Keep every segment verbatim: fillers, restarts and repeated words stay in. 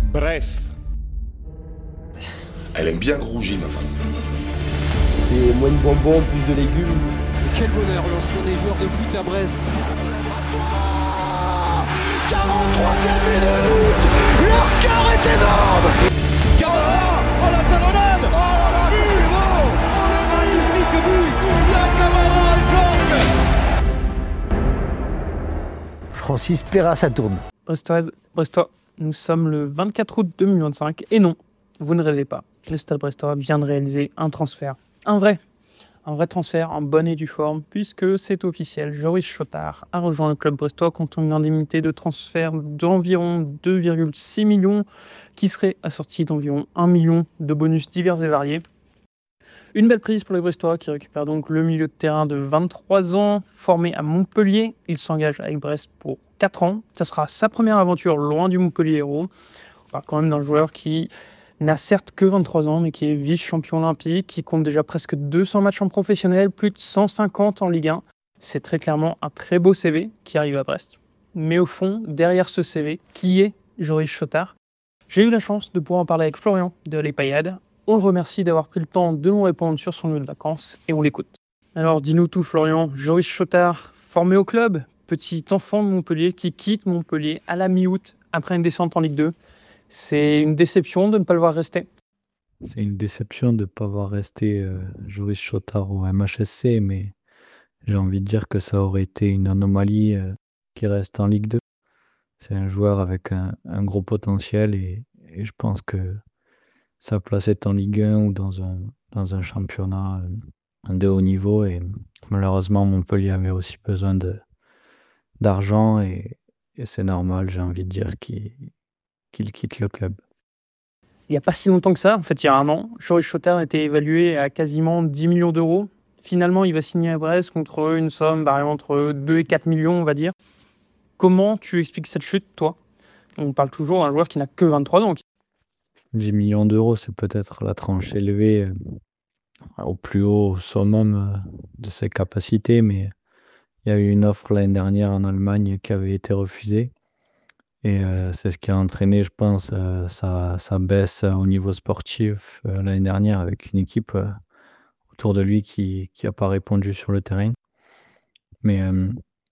Brest. Elle aime bien grouger, ma femme. C'est moins de bonbons, plus de légumes. Et quel bonheur lorsqu'on est joueur de foot à Brest. quarante-troisième minute, leur cœur est énorme. Camara, oh la talonnade, oh là là, but, c'est bon, oh le magnifique but, la Camara, Jorge. Francis Perra, ça tourne. Brestoise, Brestois, nous sommes le vingt-quatre août deux mille vingt-cinq et non, vous ne rêvez pas. Le Stade Brestois vient de réaliser un transfert, un vrai, un vrai transfert en bonne et due forme, puisque c'est officiel. Joris Chotard a rejoint le club brestois contre une indemnité de transfert d'environ deux virgule six millions, qui serait assortie d'environ un million de bonus divers et variés. Une belle prise pour les Brestois qui récupèrent donc le milieu de terrain de vingt-trois ans, formé à Montpellier. Il s'engage avec Brest pour quatre ans. Ça sera sa première aventure loin du Montpellier Hérault. On parle quand même d'un joueur qui n'a certes que vingt-trois ans, mais qui est vice-champion olympique, qui compte déjà presque deux cents matchs en professionnel, plus de cent cinquante en Ligue un. C'est très clairement un très beau C V qui arrive à Brest. Mais au fond, derrière ce C V, qui est Joris Chotard ? J'ai eu la chance de pouvoir en parler avec Florian de Les Paillades. On le remercie d'avoir pris le temps de nous répondre sur son lieu de vacances et on l'écoute. Alors dis-nous tout Florian, Joris Chotard, formé au club, petit enfant de Montpellier qui quitte Montpellier à la mi-août après une descente en Ligue deux. C'est une déception de ne pas le voir rester. C'est une déception de ne pas voir rester euh, Joris Chotard au M H S C, mais j'ai envie de dire que ça aurait été une anomalie euh, qui reste en Ligue deux. C'est un joueur avec un, un gros potentiel et, et je pense que sa place est en Ligue un ou dans un, dans un championnat euh, de haut niveau. Et malheureusement, Montpellier avait aussi besoin de, d'argent et, et c'est normal, j'ai envie de dire, qu'il qu'il quitte le club. Il n'y a pas si longtemps que ça, en fait il y a un an, Joris Chotard était évalué à quasiment dix millions d'euros. Finalement, il va signer à Brest contre une somme variant entre deux et quatre millions, on va dire. Comment tu expliques cette chute, toi ? On parle toujours d'un joueur qui n'a que vingt-trois ans. dix millions d'euros, c'est peut-être la tranche élevée euh, au plus haut summum euh, de ses capacités, mais il y a eu une offre l'année dernière en Allemagne qui avait été refusée. Et euh, c'est ce qui a entraîné, je pense, euh, sa, sa baisse au niveau sportif euh, l'année dernière avec une équipe euh, autour de lui qui n'a pas répondu sur le terrain. Mais euh,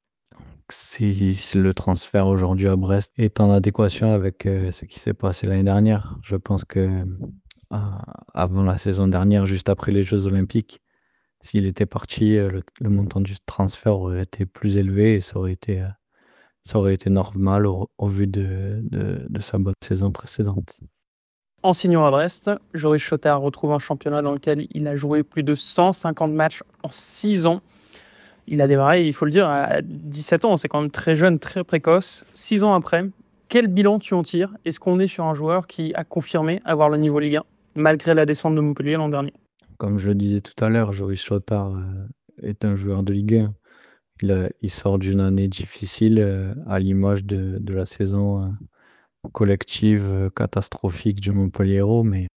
si, si le transfert aujourd'hui à Brest est en adéquation avec euh, ce qui s'est passé l'année dernière, je pense que euh, avant la saison dernière, juste après les Jeux Olympiques, s'il était parti, euh, le, le montant du transfert aurait été plus élevé et ça aurait été... Euh, Ça aurait été normal au, au vu de, de, de sa bonne saison précédente. En signant à Brest, Joris Chotard retrouve un championnat dans lequel il a joué plus de cent cinquante matchs en six ans. Il a démarré, il faut le dire, à dix-sept ans. C'est quand même très jeune, très précoce. six ans après, quel bilan tu en tires ? Est-ce qu'on est sur un joueur qui a confirmé avoir le niveau Ligue un, malgré la descente de Montpellier l'an dernier ? Comme je le disais tout à l'heure, Joris Chotard euh, est un joueur de Ligue un. Il, a, il sort d'une année difficile euh, à l'image de, de la saison euh, collective euh, catastrophique du Montpellier Hérault, mais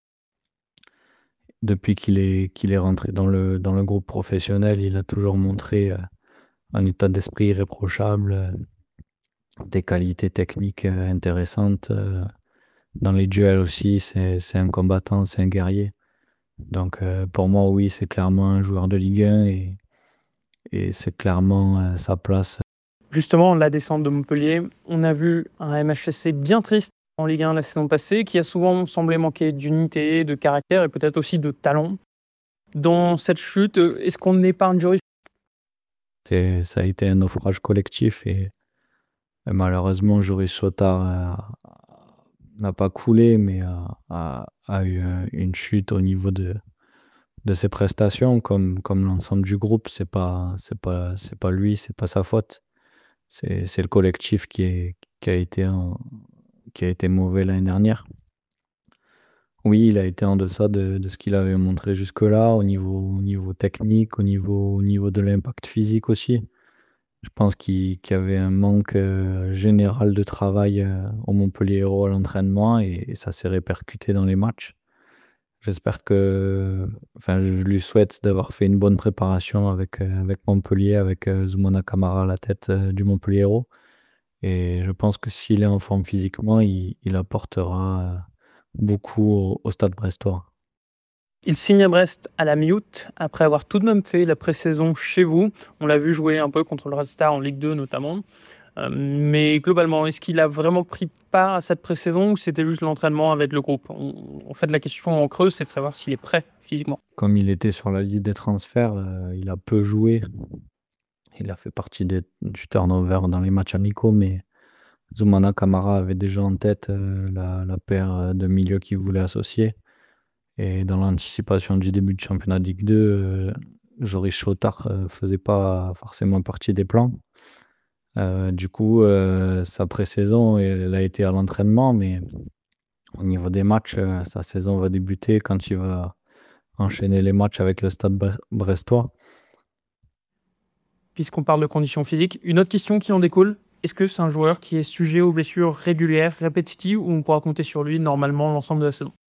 depuis qu'il est, qu'il est rentré dans le, dans le groupe professionnel, il a toujours montré euh, un état d'esprit irréprochable, euh, des qualités techniques euh, intéressantes. Euh, dans les duels aussi, c'est, c'est un combattant, c'est un guerrier. Donc euh, pour moi, oui, c'est clairement un joueur de Ligue un et Et c'est clairement euh, sa place. Justement, la descente de Montpellier, on a vu un M H S C bien triste en Ligue un la saison passée, qui a souvent semblé manquer d'unité, de caractère et peut-être aussi de talent. Dans cette chute, est-ce qu'on épargne Joris ? C'est, ça a été un naufrage collectif et, et malheureusement, Joris Chotard euh, n'a pas coulé, mais a, a, a eu une chute au niveau de de ses prestations, comme, comme l'ensemble du groupe. C'est pas, c'est pas, c'est pas lui, c'est pas sa faute. C'est, c'est le collectif qui, est, qui, a été en, qui a été mauvais l'année dernière. Oui, il a été en deçà de, de ce qu'il avait montré jusque-là, au niveau, au niveau technique, au niveau, au niveau de l'impact physique aussi. Je pense qu'il, qu'il y avait un manque euh, général de travail euh, au Montpellier Hérault à l'entraînement et, et ça s'est répercuté dans les matchs. J'espère que, enfin, je lui souhaite d'avoir fait une bonne préparation avec, euh, avec Montpellier, avec euh, Zoumana Camara à la tête euh, du Montpellier Hérault Et je pense que s'il est en forme physiquement, il, il apportera euh, beaucoup au, au Stade Brestois. Il signe à Brest à la mi-août, après avoir tout de même fait la pré-saison chez vous. On l'a vu jouer un peu contre le Red Star en Ligue deux notamment. Euh, mais globalement, est-ce qu'il a vraiment pris part à cette pré-saison ou c'était juste l'entraînement avec le groupe? on, En fait, la question en creux, c'est de savoir s'il est prêt physiquement. Comme il était sur la liste des transferts, euh, il a peu joué. Il a fait partie des, du turnover dans les matchs amicaux, mais Zoumana Camara avait déjà en tête euh, la, la paire de milieux qu'il voulait associer. Et dans l'anticipation du début de championnat de Ligue deux, euh, Joris Chotard ne euh, faisait pas forcément partie des plans. Euh, du coup, euh, sa pré-saison, elle a été à l'entraînement, mais au niveau des matchs, euh, sa saison va débuter quand il va enchaîner les matchs avec le Stade brestois. Puisqu'on parle de conditions physiques, une autre question qui en découle, est-ce que c'est un joueur qui est sujet aux blessures régulières, répétitives, ou on pourra compter sur lui normalement l'ensemble de la saison?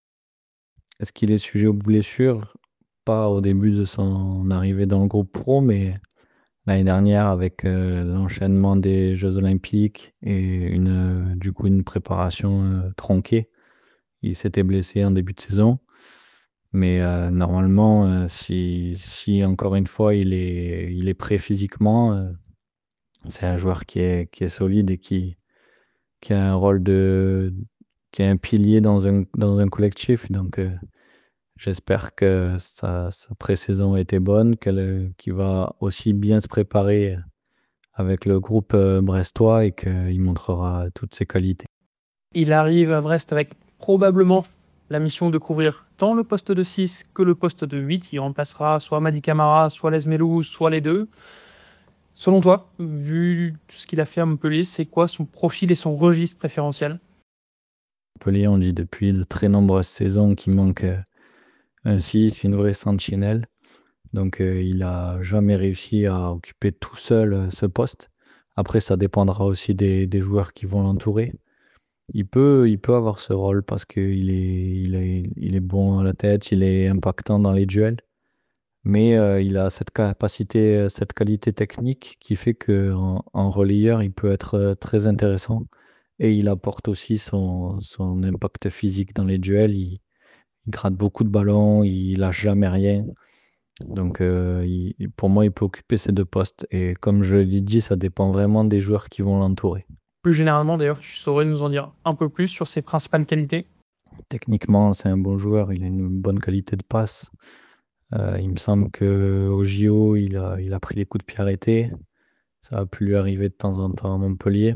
Est-ce qu'il est sujet aux blessures? Pas au début de son arrivée dans le groupe pro, mais l'année dernière, avec euh, l'enchaînement des Jeux Olympiques et une, euh, du coup une préparation euh, tronquée, il s'était blessé en début de saison. Mais euh, normalement, euh, si, si encore une fois il est, il est prêt physiquement, euh, c'est un joueur qui est, qui est solide et qui, qui a un rôle de. Qui est un pilier dans un, dans un collectif. Donc euh, j'espère que sa, sa pré-saison a été bonne, qu'elle, qu'il va aussi bien se préparer avec le groupe euh, brestois et qu'il montrera toutes ses qualités. Il arrive à Brest avec probablement la mission de couvrir tant le poste de six que le poste de huit. Il remplacera soit Mady Camara, soit Les Melou, soit les deux. Selon toi, vu ce qu'il a fait à Montpellier, c'est quoi son profil et son registre préférentiel? Montpellier, on dit depuis de très nombreuses saisons qu'il manque euh, un six, une vraie sentinelle. Donc euh, il n'a jamais réussi à occuper tout seul euh, ce poste. Après, ça dépendra aussi des, des joueurs qui vont l'entourer. Il peut, il peut avoir ce rôle parce qu'il est, il est, il est bon à la tête, il est impactant dans les duels. Mais euh, il a cette capacité, cette qualité technique qui fait qu'en en relayeur, il peut être euh, très intéressant. Et il apporte aussi son, son impact physique dans les duels. Il, il gratte beaucoup de ballons, il lâche jamais rien. Donc euh, il, pour moi, il peut occuper ces deux postes. Et comme je l'ai dit, ça dépend vraiment des joueurs qui vont l'entourer. Plus généralement, d'ailleurs, tu saurais nous en dire un peu plus sur ses principales qualités? Techniquement, c'est un bon joueur. Il a une bonne qualité de passe. Euh, il me semble qu'au J O, il a, il a pris des coups de pied arrêtés. Ça a pu lui arriver de temps en temps à Montpellier.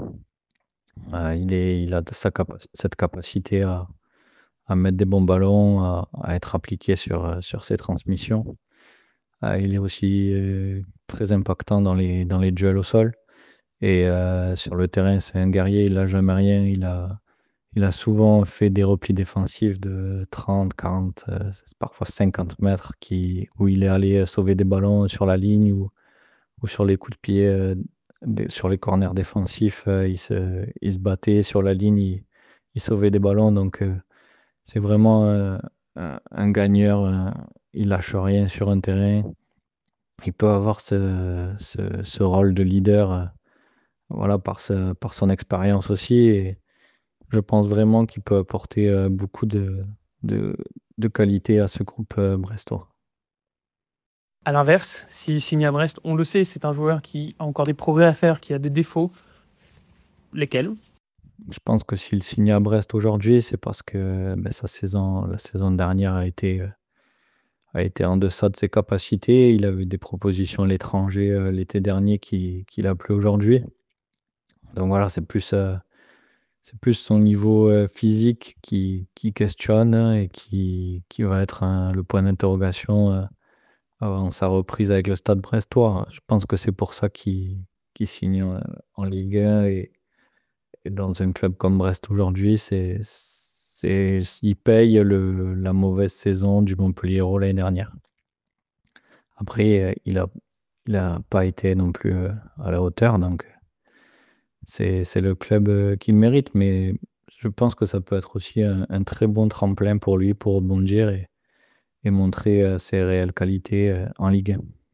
Euh, il, est, il a sa capa- cette capacité à, à mettre des bons ballons, à, à être appliqué sur, sur ses transmissions. Euh, il est aussi euh, très impactant dans les, dans les duels au sol. Et euh, sur le terrain, c'est un guerrier, il n'a jamais rien. Il a, il a souvent fait des replis défensifs de trente, quarante, euh, parfois cinquante mètres qui, où il est allé sauver des ballons sur la ligne ou, ou sur les coups de pied, euh, des, sur les corners défensifs. Euh, il, se, il se battait sur la ligne, il, il sauvait des ballons. Donc euh, c'est vraiment euh, un, un gagneur. Euh, il lâche rien sur un terrain. Il peut avoir ce, ce, ce rôle de leader. Euh, Voilà, par, sa, par son expérience aussi. Et je pense vraiment qu'il peut apporter euh, beaucoup de, de, de qualité à ce groupe euh, brestois. À l'inverse, s'il signe à Brest, on le sait, c'est un joueur qui a encore des progrès à faire, qui a des défauts. Lesquels? Je pense que s'il signe à Brest aujourd'hui, c'est parce que ben, sa saison, la saison dernière a été, euh, a été en deçà de ses capacités. Il a eu des propositions à l'étranger euh, l'été dernier qui, qui l'a plu aujourd'hui. Donc voilà, c'est plus, euh, c'est plus son niveau euh, physique qui, qui questionne et qui, qui va être un- le point d'interrogation euh, avant sa reprise avec le Stade brestois. Je pense que c'est pour ça qu'il, qu'il signe en, en Ligue un et, et dans un club comme Brest aujourd'hui. C'est, c'est, il paye le, la mauvaise saison du Montpellier l'année dernière. Après, euh, il n'a il a pas été non plus euh, à la hauteur, donc C'est, c'est le club euh, qu'il mérite, mais je pense que ça peut être aussi un, un très bon tremplin pour lui pour rebondir et, et montrer euh, ses réelles qualités euh, en Ligue un.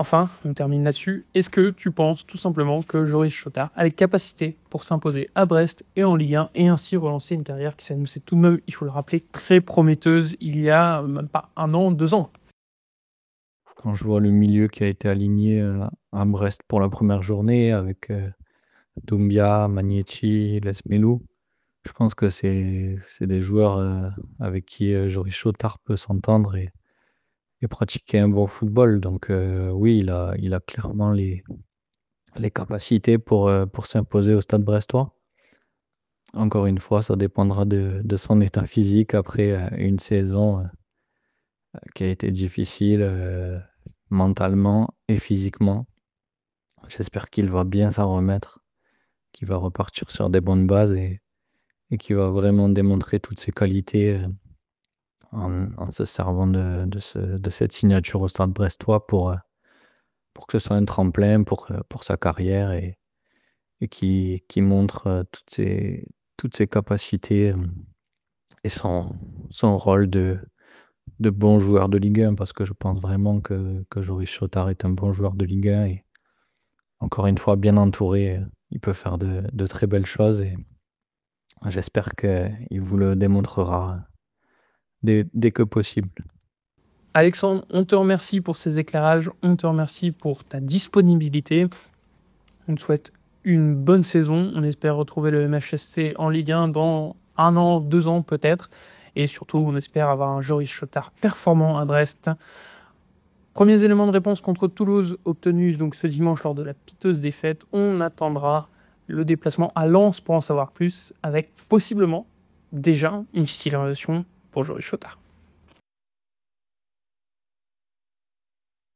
Enfin, on termine là-dessus. Est-ce que tu penses tout simplement que Joris Chotard a les capacités pour s'imposer à Brest et en Ligue un et ainsi relancer une carrière qui s'annonçait tout de même, il faut le rappeler, très prometteuse il y a même pas un an, deux ans? Quand je vois le milieu qui a été aligné euh, à Brest pour la première journée avec euh, Doumbia, Magnetti, Lesmelou, je pense que c'est c'est des joueurs euh, avec qui euh, Joris Chotard peut s'entendre et, et pratiquer un bon football. Donc euh, oui, il a, il a clairement les, les capacités pour, euh, pour s'imposer au Stade brestois. Encore une fois, ça dépendra de, de son état physique après euh, une saison euh, qui a été difficile euh, mentalement et physiquement. J'espère qu'il va bien s'en remettre, qu'il va repartir sur des bonnes bases et, et qu'il va vraiment démontrer toutes ses qualités euh, en, en se servant de, de, ce- de cette signature au Stade brestois pour, euh, pour que ce soit un tremplin pour, euh, pour sa carrière et, et qui, qui montre euh, toutes ses, toutes ses capacités euh, et son, son rôle de, de bon joueur de Ligue un, parce que je pense vraiment que, que Joris Chotard est un bon joueur de Ligue un et encore une fois, bien entouré, euh, il peut faire de, de très belles choses et j'espère qu'il vous le démontrera dès, dès que possible. Alexandre, on te remercie pour ces éclairages, on te remercie pour ta disponibilité. On te souhaite une bonne saison. On espère retrouver le M H S C en Ligue un dans un an, deux ans peut-être. Et surtout, on espère avoir un Joris Chotard performant à Brest. Premiers éléments de réponse contre Toulouse obtenus donc ce dimanche lors de la piteuse défaite. On attendra le déplacement à Lens pour en savoir plus, avec possiblement déjà une titularisation pour Joris Chotard.